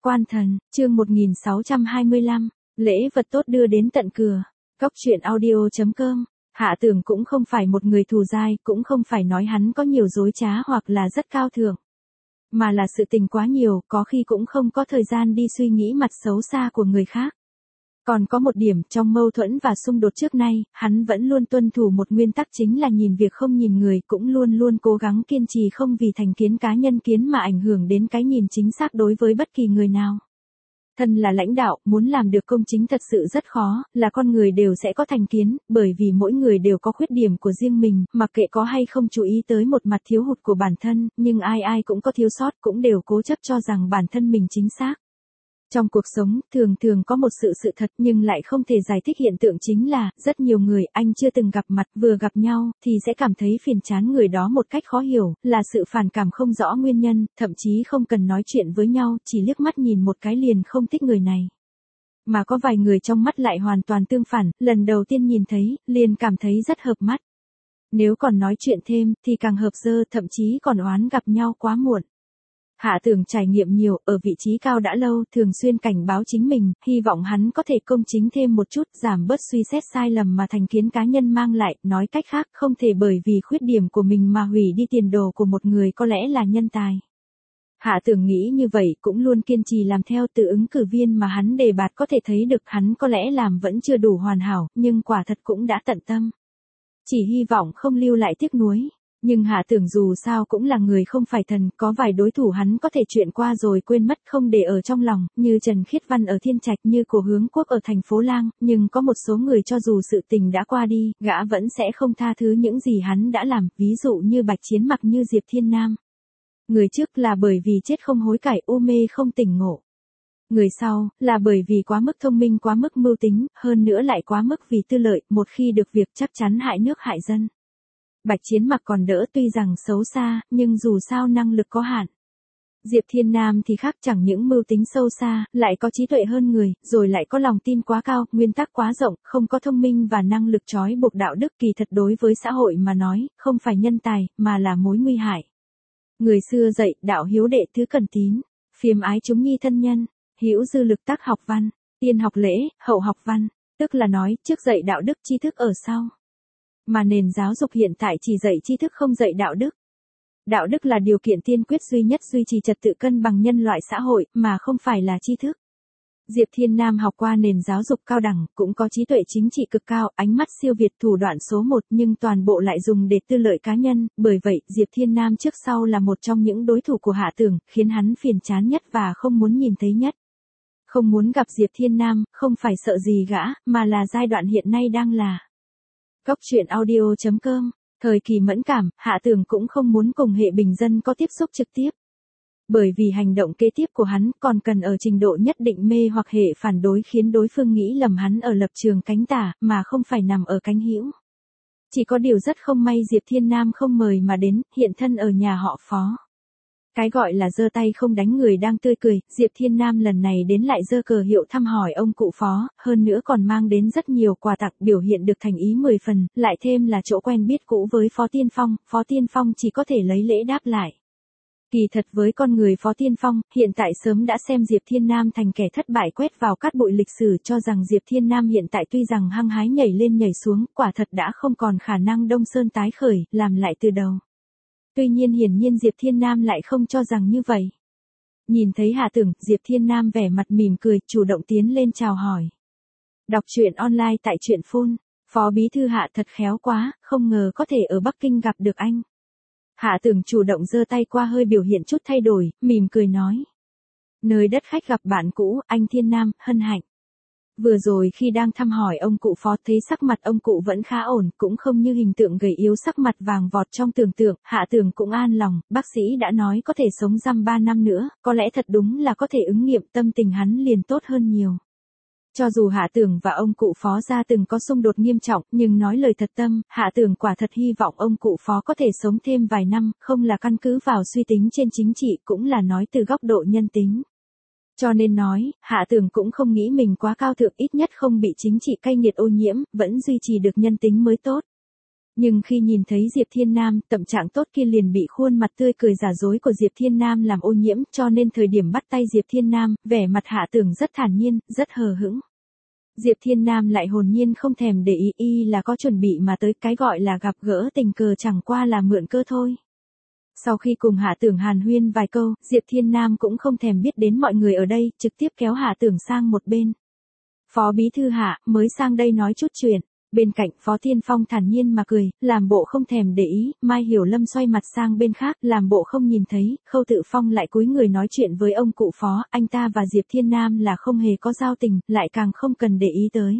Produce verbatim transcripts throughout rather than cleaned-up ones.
Quan thần, chương một nghìn sáu trăm hai mươi lăm, lễ vật tốt đưa đến tận cửa. Cóc truyện audio chấm com. Hạ Tưởng cũng không phải một người thù dai, cũng không phải nói hắn có nhiều dối trá hoặc là rất cao thượng. Mà là sự tình quá nhiều, có khi cũng không có thời gian đi suy nghĩ mặt xấu xa của người khác. Còn có một điểm, trong mâu thuẫn và xung đột trước nay, hắn vẫn luôn tuân thủ một nguyên tắc chính là nhìn việc không nhìn người, cũng luôn luôn cố gắng kiên trì không vì thành kiến cá nhân kiến mà ảnh hưởng đến cái nhìn chính xác đối với bất kỳ người nào. Thân là lãnh đạo, muốn làm được công chính thật sự rất khó, là con người đều sẽ có thành kiến, bởi vì mỗi người đều có khuyết điểm của riêng mình, mặc kệ có hay không chú ý tới một mặt thiếu hụt của bản thân, nhưng ai ai cũng có thiếu sót, cũng đều cố chấp cho rằng bản thân mình chính xác. Trong cuộc sống, thường thường có một sự sự thật nhưng lại không thể giải thích hiện tượng chính là, rất nhiều người anh chưa từng gặp mặt, vừa gặp nhau, thì sẽ cảm thấy phiền chán người đó một cách khó hiểu, là sự phản cảm không rõ nguyên nhân, thậm chí không cần nói chuyện với nhau, chỉ liếc mắt nhìn một cái liền không thích người này. Mà có vài người trong mắt lại hoàn toàn tương phản, lần đầu tiên nhìn thấy, liền cảm thấy rất hợp mắt. Nếu còn nói chuyện thêm, thì càng hợp dơ, thậm chí còn oán gặp nhau quá muộn. Hạ Tưởng trải nghiệm nhiều, ở vị trí cao đã lâu, thường xuyên cảnh báo chính mình, hy vọng hắn có thể công chính thêm một chút, giảm bớt suy xét sai lầm mà thành kiến cá nhân mang lại, nói cách khác, không thể bởi vì khuyết điểm của mình mà hủy đi tiền đồ của một người có lẽ là nhân tài. Hạ Tưởng nghĩ như vậy, cũng luôn kiên trì làm theo từ ứng cử viên mà hắn đề bạt có thể thấy được hắn có lẽ làm vẫn chưa đủ hoàn hảo, nhưng quả thật cũng đã tận tâm. Chỉ hy vọng không lưu lại tiếc nuối. Nhưng Hạ Tưởng dù sao cũng là người không phải thần, có vài đối thủ hắn có thể chuyện qua rồi quên mất không để ở trong lòng, như Trần Khiết Văn ở Thiên Trạch, như Cổ Hướng Quốc ở thành phố Lang, nhưng có một số người cho dù sự tình đã qua đi, gã vẫn sẽ không tha thứ những gì hắn đã làm, ví dụ như Bạch Chiến Mặc như Diệp Thiên Nam. Người trước là bởi vì chết không hối cải, u mê không tỉnh ngộ. Người sau, là bởi vì quá mức thông minh quá mức mưu tính, hơn nữa lại quá mức vì tư lợi, một khi được việc chắc chắn hại nước hại dân. Bạch Chiến Mặc còn đỡ tuy rằng xấu xa, nhưng dù sao năng lực có hạn. Diệp Thiên Nam thì khác, chẳng những mưu tính sâu xa, lại có trí tuệ hơn người, rồi lại có lòng tin quá cao, nguyên tắc quá rộng, không có thông minh và năng lực trói buộc đạo đức, kỳ thật đối với xã hội mà nói, không phải nhân tài, mà là mối nguy hại. Người xưa dạy, đạo hiếu đệ thứ cần tín, phiềm ái chúng nhi thân nhân, hữu dư lực tác học văn, tiên học lễ, hậu học văn, tức là nói, trước dạy đạo đức tri thức ở sau. Mà nền giáo dục hiện tại chỉ dạy tri thức không dạy đạo đức. Đạo đức là điều kiện tiên quyết duy nhất duy trì trật tự cân bằng nhân loại xã hội, mà không phải là tri thức. Diệp Thiên Nam học qua nền giáo dục cao đẳng, cũng có trí tuệ chính trị cực cao, ánh mắt siêu việt thủ đoạn số một, nhưng toàn bộ lại dùng để tư lợi cá nhân, bởi vậy, Diệp Thiên Nam trước sau là một trong những đối thủ của Hạ Tưởng, khiến hắn phiền chán nhất và không muốn nhìn thấy nhất. Không muốn gặp Diệp Thiên Nam, không phải sợ gì gã, mà là giai đoạn hiện nay đang là. Cóc truyện audio chấm com, thời kỳ mẫn cảm, Hạ Tưởng cũng không muốn cùng hệ bình dân có tiếp xúc trực tiếp. Bởi vì hành động kế tiếp của hắn còn cần ở trình độ nhất định mê hoặc hệ phản đối khiến đối phương nghĩ lầm hắn ở lập trường cánh tả, mà không phải nằm ở cánh hữu. Chỉ có điều rất không may Diệp Thiên Nam không mời mà đến, hiện thân ở nhà họ Phó. Cái gọi là giơ tay không đánh người đang tươi cười, Diệp Thiên Nam lần này đến lại giơ cờ hiệu thăm hỏi ông cụ Phó, hơn nữa còn mang đến rất nhiều quà tặng biểu hiện được thành ý mười phần, lại thêm là chỗ quen biết cũ với Phó Tiên Phong, Phó Tiên Phong chỉ có thể lấy lễ đáp lại. Kỳ thật với con người Phó Tiên Phong, hiện tại sớm đã xem Diệp Thiên Nam thành kẻ thất bại quét vào cát bụi lịch sử, cho rằng Diệp Thiên Nam hiện tại tuy rằng hăng hái nhảy lên nhảy xuống, quả thật đã không còn khả năng đông sơn tái khởi, làm lại từ đầu. Tuy nhiên hiển nhiên Diệp Thiên Nam lại không cho rằng như vậy. Nhìn thấy Hạ Tưởng, Diệp Thiên Nam vẻ mặt mỉm cười, chủ động tiến lên chào hỏi. Đọc truyện online tại truyện phone, Phó Bí Thư Hạ thật khéo quá, không ngờ có thể ở Bắc Kinh gặp được anh. Hạ Tưởng chủ động giơ tay qua hơi biểu hiện chút thay đổi, mỉm cười nói. Nơi đất khách gặp bạn cũ, anh Thiên Nam, hân hạnh. Vừa rồi khi đang thăm hỏi ông cụ Phó thấy sắc mặt ông cụ vẫn khá ổn, cũng không như hình tượng gầy yếu sắc mặt vàng vọt trong tưởng tượng, Hạ Tưởng cũng an lòng, bác sĩ đã nói có thể sống dăm ba năm nữa, có lẽ thật đúng là có thể ứng nghiệm, tâm tình hắn liền tốt hơn nhiều. Cho dù Hạ Tưởng và ông cụ Phó gia từng có xung đột nghiêm trọng, nhưng nói lời thật tâm, Hạ Tưởng quả thật hy vọng ông cụ Phó có thể sống thêm vài năm, không là căn cứ vào suy tính trên chính trị, cũng là nói từ góc độ nhân tính. Cho nên nói, Hạ Tưởng cũng không nghĩ mình quá cao thượng, ít nhất không bị chính trị cay nghiệt ô nhiễm, vẫn duy trì được nhân tính mới tốt. Nhưng khi nhìn thấy Diệp Thiên Nam, tâm trạng tốt kia liền bị khuôn mặt tươi cười giả dối của Diệp Thiên Nam làm ô nhiễm, cho nên thời điểm bắt tay Diệp Thiên Nam, vẻ mặt Hạ Tưởng rất thản nhiên, rất hờ hững. Diệp Thiên Nam lại hồn nhiên không thèm để ý, y là có chuẩn bị mà tới, cái gọi là gặp gỡ tình cờ chẳng qua là mượn cơ thôi. Sau khi cùng Hạ Tưởng hàn huyên vài câu, Diệp Thiên Nam cũng không thèm biết đến mọi người ở đây, trực tiếp kéo Hạ Tưởng sang một bên. Phó bí thư Hạ, mới sang đây nói chút chuyện. Bên cạnh Phó Thiên Phong thản nhiên mà cười, làm bộ không thèm để ý, Mai Hiểu Lâm xoay mặt sang bên khác, làm bộ không nhìn thấy, Khâu Tự Phong lại cúi người nói chuyện với ông cụ Phó, anh ta và Diệp Thiên Nam là không hề có giao tình, lại càng không cần để ý tới.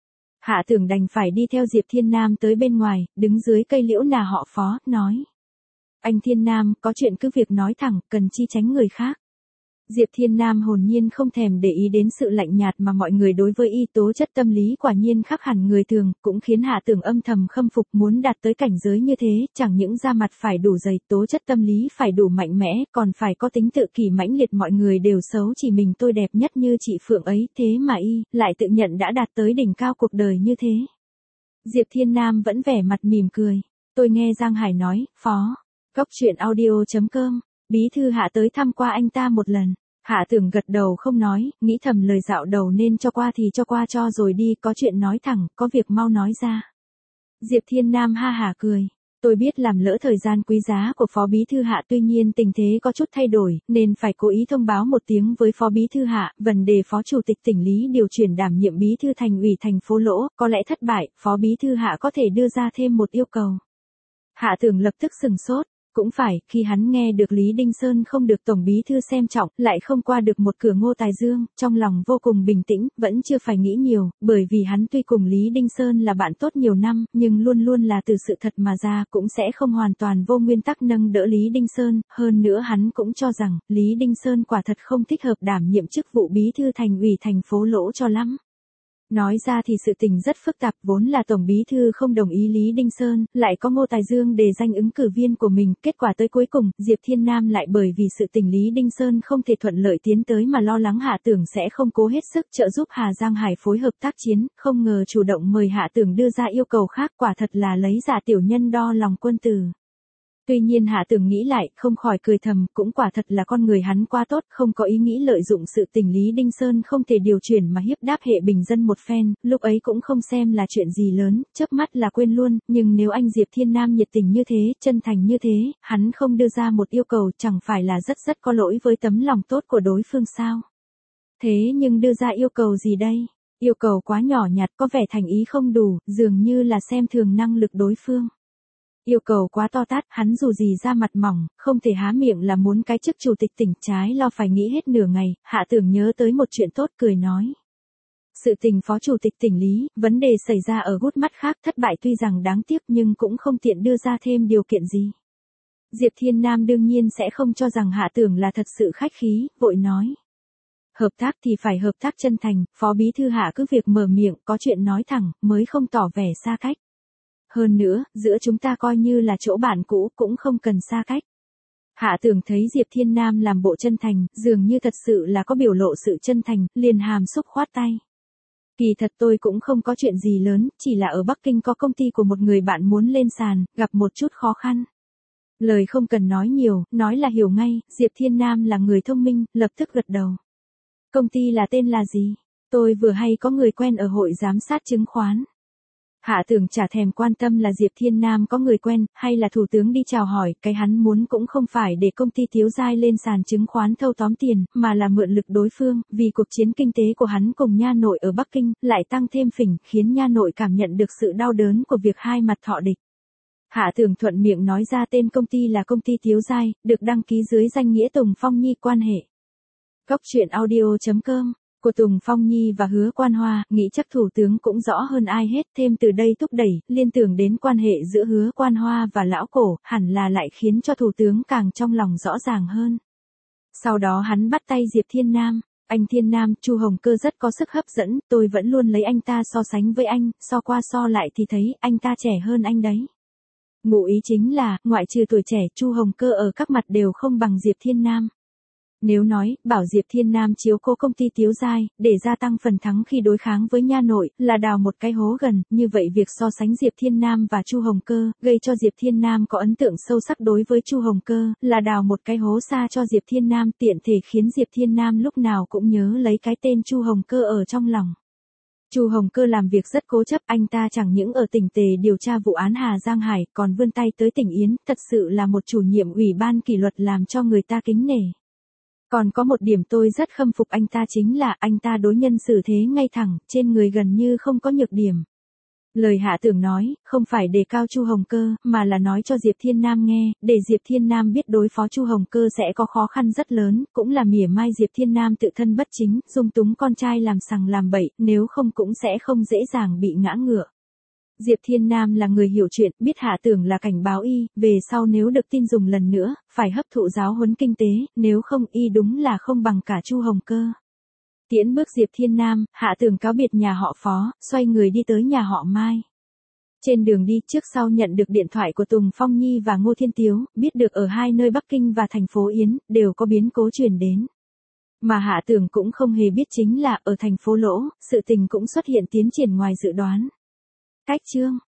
Hạ Tưởng đành phải đi theo Diệp Thiên Nam tới bên ngoài, đứng dưới cây liễu nà họ Phó, nói. Anh Thiên Nam, có chuyện cứ việc nói thẳng, cần chi tránh người khác. Diệp Thiên Nam hồn nhiên không thèm để ý đến sự lạnh nhạt mà mọi người đối với y, tố chất tâm lý quả nhiên khác hẳn người thường, cũng khiến Hạ Tưởng âm thầm khâm phục, muốn đạt tới cảnh giới như thế, chẳng những da mặt phải đủ dày, tố chất tâm lý phải đủ mạnh mẽ, còn phải có tính tự kỷ mãnh liệt, mọi người đều xấu chỉ mình tôi đẹp nhất như chị Phượng ấy, thế mà y, lại tự nhận đã đạt tới đỉnh cao cuộc đời như thế. Diệp Thiên Nam vẫn vẻ mặt mỉm cười, tôi nghe Giang Hải nói, Phó, Cốc truyện audio chấm com, bí thư Hạ tới thăm qua anh ta một lần. Hạ Tưởng gật đầu không nói, nghĩ thầm lời dạo đầu nên cho qua thì cho qua cho rồi đi, có chuyện nói thẳng, có việc mau nói ra. Diệp Thiên Nam ha hả cười, tôi biết làm lỡ thời gian quý giá của Phó Bí Thư Hạ, tuy nhiên tình thế có chút thay đổi, nên phải cố ý thông báo một tiếng với Phó Bí Thư Hạ, vấn đề Phó Chủ tịch tỉnh Lý điều chuyển đảm nhiệm Bí Thư Thành ủy thành phố Lỗ, có lẽ thất bại, Phó Bí Thư Hạ có thể đưa ra thêm một yêu cầu. Hạ Tưởng lập tức sừng sốt. Cũng phải, khi hắn nghe được Lý Đinh Sơn không được Tổng Bí Thư xem trọng, lại không qua được một cửa Ngô Tài Dương, trong lòng vô cùng bình tĩnh, vẫn chưa phải nghĩ nhiều, bởi vì hắn tuy cùng Lý Đinh Sơn là bạn tốt nhiều năm, nhưng luôn luôn là từ sự thật mà ra, cũng sẽ không hoàn toàn vô nguyên tắc nâng đỡ Lý Đinh Sơn, hơn nữa hắn cũng cho rằng, Lý Đinh Sơn quả thật không thích hợp đảm nhiệm chức vụ Bí Thư Thành ủy thành phố Lỗ cho lắm. Nói ra thì sự tình rất phức tạp, vốn là Tổng Bí Thư không đồng ý Lý Đinh Sơn, lại có Ngô Tài Dương đề danh ứng cử viên của mình, kết quả tới cuối cùng, Diệp Thiên Nam lại bởi vì sự tình Lý Đinh Sơn không thể thuận lợi tiến tới mà lo lắng Hạ Tưởng sẽ không cố hết sức trợ giúp Hà Giang Hải phối hợp tác chiến, không ngờ chủ động mời Hạ Tưởng đưa ra yêu cầu khác, quả thật là lấy giả tiểu nhân đo lòng quân tử. Tuy nhiên Hạ Tưởng nghĩ lại, không khỏi cười thầm, cũng quả thật là con người hắn quá tốt, không có ý nghĩ lợi dụng sự tình Lý Đinh Sơn không thể điều chuyển mà hiếp đáp hệ bình dân một phen, lúc ấy cũng không xem là chuyện gì lớn, chớp mắt là quên luôn, nhưng nếu anh Diệp Thiên Nam nhiệt tình như thế, chân thành như thế, hắn không đưa ra một yêu cầu chẳng phải là rất rất có lỗi với tấm lòng tốt của đối phương sao? Thế nhưng đưa ra yêu cầu gì đây? Yêu cầu quá nhỏ nhặt, có vẻ thành ý không đủ, dường như là xem thường năng lực đối phương. Yêu cầu quá to tát, hắn dù gì ra mặt mỏng, không thể há miệng là muốn cái chức chủ tịch tỉnh, trái lo phải nghĩ hết nửa ngày, Hạ Tưởng nhớ tới một chuyện tốt cười nói. Sự tình Phó Chủ tịch tỉnh Lý, vấn đề xảy ra ở gút mắt khác, thất bại tuy rằng đáng tiếc nhưng cũng không tiện đưa ra thêm điều kiện gì. Diệp Thiên Nam đương nhiên sẽ không cho rằng Hạ Tưởng là thật sự khách khí, vội nói. Hợp tác thì phải hợp tác chân thành, Phó Bí Thư Hạ cứ việc mở miệng, có chuyện nói thẳng, mới không tỏ vẻ xa cách. Hơn nữa, giữa chúng ta coi như là chỗ bạn cũ, cũng không cần xa cách. Hạ Tưởng thấy Diệp Thiên Nam làm bộ chân thành, dường như thật sự là có biểu lộ sự chân thành, liền hàm xúc khoát tay. Kỳ thật tôi cũng không có chuyện gì lớn, chỉ là ở Bắc Kinh có công ty của một người bạn muốn lên sàn, gặp một chút khó khăn. Lời không cần nói nhiều, nói là hiểu ngay, Diệp Thiên Nam là người thông minh, lập tức gật đầu. Công ty là tên là gì? Tôi vừa hay có người quen ở hội giám sát chứng khoán. Hạ Tưởng chả thèm quan tâm là Diệp Thiên Nam có người quen, hay là thủ tướng đi chào hỏi, cái hắn muốn cũng không phải để công ty Tiếu Giai lên sàn chứng khoán thâu tóm tiền, mà là mượn lực đối phương, vì cuộc chiến kinh tế của hắn cùng nha nội ở Bắc Kinh, lại tăng thêm phỉnh, khiến nha nội cảm nhận được sự đau đớn của việc hai mặt thọ địch. Hạ Tưởng thuận miệng nói ra tên công ty là công ty Tiếu Giai, được đăng ký dưới danh nghĩa Tùng Phong Nhi quan hệ. Cốc truyện audio chấm com của Tùng Phong Nhi và Hứa Quan Hoa, nghĩ chắc thủ tướng cũng rõ hơn ai hết, thêm từ đây thúc đẩy, liên tưởng đến quan hệ giữa Hứa Quan Hoa và lão cổ, hẳn là lại khiến cho thủ tướng càng trong lòng rõ ràng hơn. Sau đó hắn bắt tay Diệp Thiên Nam, anh Thiên Nam, Chu Hồng Cơ rất có sức hấp dẫn, tôi vẫn luôn lấy anh ta so sánh với anh, so qua so lại thì thấy anh ta trẻ hơn anh đấy. Ngụ ý chính là, ngoại trừ tuổi trẻ, Chu Hồng Cơ ở các mặt đều không bằng Diệp Thiên Nam. Nếu nói, bảo Diệp Thiên Nam chiếu cố công ty Tiếu Giai, để gia tăng phần thắng khi đối kháng với nha nội, là đào một cái hố gần, như vậy việc so sánh Diệp Thiên Nam và Chu Hồng Cơ, gây cho Diệp Thiên Nam có ấn tượng sâu sắc đối với Chu Hồng Cơ, là đào một cái hố xa cho Diệp Thiên Nam, tiện thể khiến Diệp Thiên Nam lúc nào cũng nhớ lấy cái tên Chu Hồng Cơ ở trong lòng. Chu Hồng Cơ làm việc rất cố chấp, anh ta chẳng những ở tỉnh Tề điều tra vụ án Hà Giang Hải, còn vươn tay tới tỉnh Yến, thật sự là một chủ nhiệm ủy ban kỷ luật làm cho người ta kính nể. Còn có một điểm tôi rất khâm phục anh ta chính là anh ta đối nhân xử thế ngay thẳng, trên người gần như không có nhược điểm. Lời Hạ Tưởng nói, không phải đề cao Chu Hồng Cơ, mà là nói cho Diệp Thiên Nam nghe, để Diệp Thiên Nam biết đối phó Chu Hồng Cơ sẽ có khó khăn rất lớn, cũng là mỉa mai Diệp Thiên Nam tự thân bất chính, dung túng con trai làm sằng làm bậy, nếu không cũng sẽ không dễ dàng bị ngã ngựa. Diệp Thiên Nam là người hiểu chuyện, biết Hạ Tưởng là cảnh báo y, về sau nếu được tin dùng lần nữa, phải hấp thụ giáo huấn kinh tế, nếu không y đúng là không bằng cả Chu Hồng Cơ. Tiễn bước Diệp Thiên Nam, Hạ Tưởng cáo biệt nhà họ Phó, xoay người đi tới nhà họ Mai. Trên đường đi trước sau nhận được điện thoại của Tùng Phong Nhi và Ngô Thiên Tiếu, biết được ở hai nơi Bắc Kinh và thành phố Yến, đều có biến cố truyền đến. Mà Hạ Tưởng cũng không hề biết chính là ở thành phố Lỗ, sự tình cũng xuất hiện tiến triển ngoài dự đoán. Cách chương